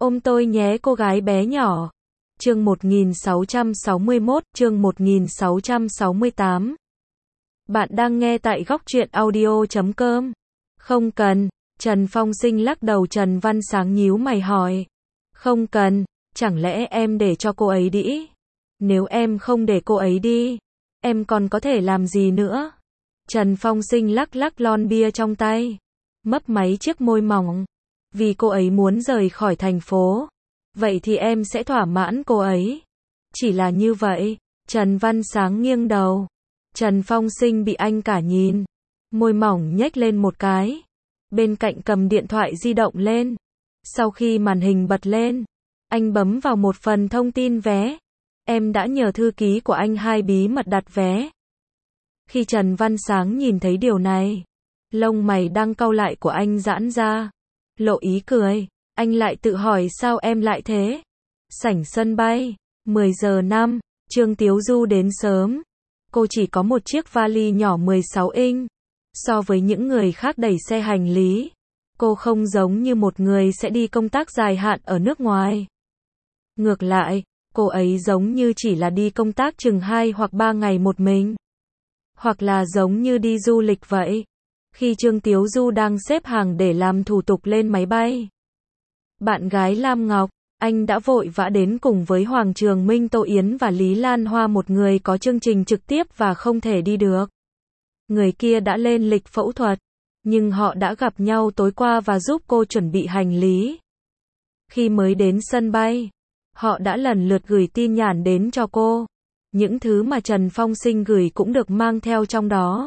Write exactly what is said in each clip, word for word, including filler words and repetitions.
Ôm tôi nhé cô gái bé nhỏ. Chương một nghìn sáu trăm sáu mươi mốt, chương một nghìn sáu trăm sáu mươi tám. Bạn đang nghe tại góc truyện audio chấm com. Không cần. Trần Phong Sinh lắc đầu. Trần Văn Sáng nhíu mày hỏi. Không cần, chẳng lẽ em để cho cô ấy đi? Nếu em không để cô ấy đi, em còn có thể làm gì nữa? Trần Phong Sinh lắc lắc lon bia trong tay, mấp máy chiếc môi mỏng. Vì cô ấy muốn rời khỏi thành phố, vậy thì em sẽ thỏa mãn cô ấy. Chỉ là như vậy. Trần Văn Sáng nghiêng đầu. Trần Phong Sinh bị anh cả nhìn, môi mỏng nhếch lên một cái. Bên cạnh cầm điện thoại di động lên. Sau khi màn hình bật lên, anh bấm vào một phần thông tin vé. Em đã nhờ thư ký của anh hai bí mật đặt vé. Khi Trần Văn Sáng nhìn thấy điều này, lông mày đang cau lại của anh giãn ra, lộ ý cười. Anh lại tự hỏi sao em lại thế? Sảnh sân bay, mười giờ năm, Trương Tiếu Du đến sớm. Cô chỉ có một chiếc vali nhỏ mười sáu inch. So với những người khác đẩy xe hành lý, cô không giống như một người sẽ đi công tác dài hạn ở nước ngoài. Ngược lại, cô ấy giống như chỉ là đi công tác chừng hai hoặc ba ngày một mình. Hoặc là giống như đi du lịch vậy. Khi Trương Tiếu Du đang xếp hàng để làm thủ tục lên máy bay, bạn gái Lam Ngọc, anh đã vội vã đến cùng với Hoàng Trường Minh, Tô Yến và Lý Lan Hoa, một người có chương trình trực tiếp và không thể đi được. Người kia đã lên lịch phẫu thuật, nhưng họ đã gặp nhau tối qua và giúp cô chuẩn bị hành lý. Khi mới đến sân bay, họ đã lần lượt gửi tin nhắn đến cho cô. Những thứ mà Trần Phong Sinh gửi cũng được mang theo trong đó.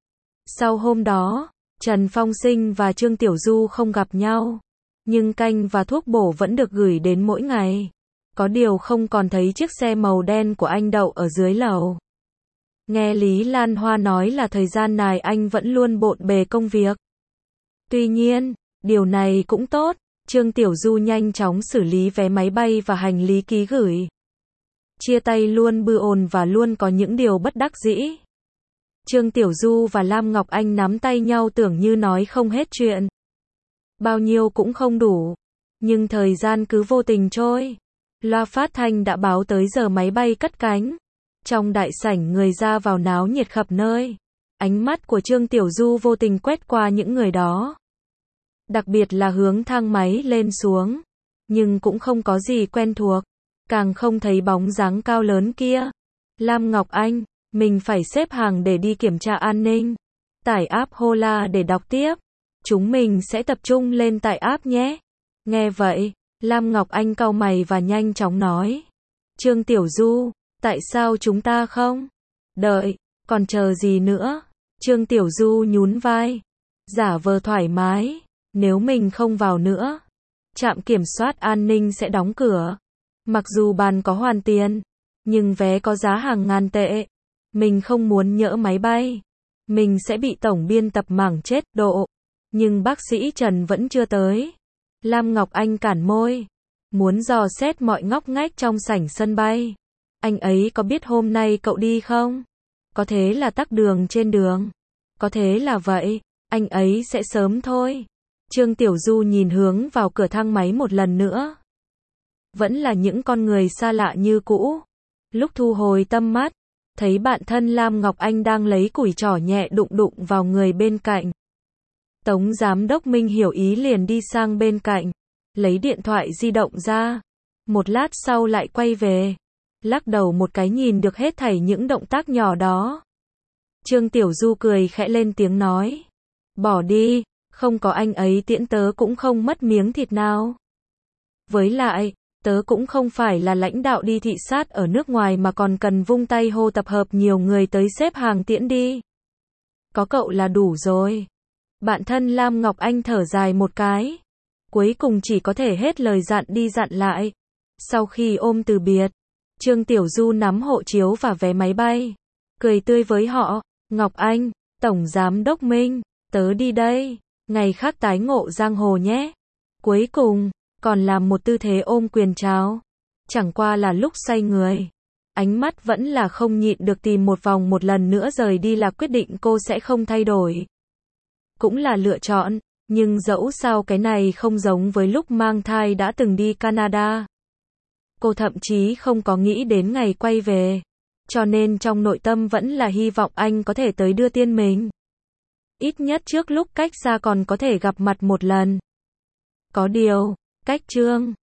Sau hôm đó, Trần Phong Sinh và Trương Tiểu Du không gặp nhau, nhưng canh và thuốc bổ vẫn được gửi đến mỗi ngày. Có điều không còn thấy chiếc xe màu đen của anh đậu ở dưới lầu. Nghe Lý Lan Hoa nói là thời gian này anh vẫn luôn bộn bề công việc. Tuy nhiên, điều này cũng tốt. Trương Tiểu Du nhanh chóng xử lý vé máy bay và hành lý ký gửi. Chia tay luôn bư ồn và luôn có những điều bất đắc dĩ. Trương Tiểu Du và Lam Ngọc Anh nắm tay nhau tưởng như nói không hết chuyện. Bao nhiêu cũng không đủ. Nhưng thời gian cứ vô tình trôi. Loa phát thanh đã báo tới giờ máy bay cất cánh. Trong đại sảnh người ra vào náo nhiệt khắp nơi. Ánh mắt của Trương Tiểu Du vô tình quét qua những người đó. Đặc biệt là hướng thang máy lên xuống. Nhưng cũng không có gì quen thuộc. Càng không thấy bóng dáng cao lớn kia. Lam Ngọc Anh, mình phải xếp hàng để đi kiểm tra an ninh. Tải app Hola để đọc tiếp. Chúng mình sẽ tập trung lên tải app nhé. Nghe vậy, Lam Ngọc Anh cau mày và nhanh chóng nói. Trương Tiểu Du, tại sao chúng ta không? Đợi, còn chờ gì nữa? Trương Tiểu Du nhún vai. Giả vờ thoải mái. Nếu mình không vào nữa, trạm kiểm soát an ninh sẽ đóng cửa. Mặc dù bàn có hoàn tiền, nhưng vé có giá hàng ngàn tệ. Mình không muốn nhỡ máy bay. Mình sẽ bị tổng biên tập mảng chết độ. Nhưng bác sĩ Trần vẫn chưa tới. Lam Ngọc Anh cản môi. Muốn dò xét mọi ngóc ngách trong sảnh sân bay. Anh ấy có biết hôm nay cậu đi không? Có thế là tắc đường trên đường. Có thế là vậy. Anh ấy sẽ sớm thôi. Trương Tiểu Du nhìn hướng vào cửa thang máy một lần nữa. Vẫn là những con người xa lạ như cũ. Lúc thu hồi tâm mắt, thấy bạn thân Lam Ngọc Anh đang lấy củi trỏ nhẹ đụng đụng vào người bên cạnh. Tống giám đốc Minh hiểu ý liền đi sang bên cạnh, lấy điện thoại di động ra. Một lát sau lại quay về, lắc đầu một cái nhìn được hết thảy những động tác nhỏ đó. Trương Tiểu Du cười khẽ lên tiếng nói. Bỏ đi, không có anh ấy tiễn tớ cũng không mất miếng thịt nào. Với lại, tớ cũng không phải là lãnh đạo đi thị sát ở nước ngoài mà còn cần vung tay hô tập hợp nhiều người tới xếp hàng tiễn đi. Có cậu là đủ rồi. Bạn thân Lam Ngọc Anh thở dài một cái. Cuối cùng chỉ có thể hết lời dặn đi dặn lại. Sau khi ôm từ biệt, Trương Tiểu Du nắm hộ chiếu và vé máy bay. Cười tươi với họ. Ngọc Anh, Tổng Giám đốc Minh, tớ đi đây. Ngày khác tái ngộ giang hồ nhé. Cuối cùng, còn làm một tư thế ôm quyền chào. Chẳng qua là lúc say người. Ánh mắt vẫn là không nhịn được tìm một vòng một lần nữa rời đi là quyết định cô sẽ không thay đổi. Cũng là lựa chọn. Nhưng dẫu sao cái này không giống với lúc mang thai đã từng đi Canada. Cô thậm chí không có nghĩ đến ngày quay về. Cho nên trong nội tâm vẫn là hy vọng anh có thể tới đưa tiên mình. Ít nhất trước lúc cách xa còn có thể gặp mặt một lần. Có điều, cách Trương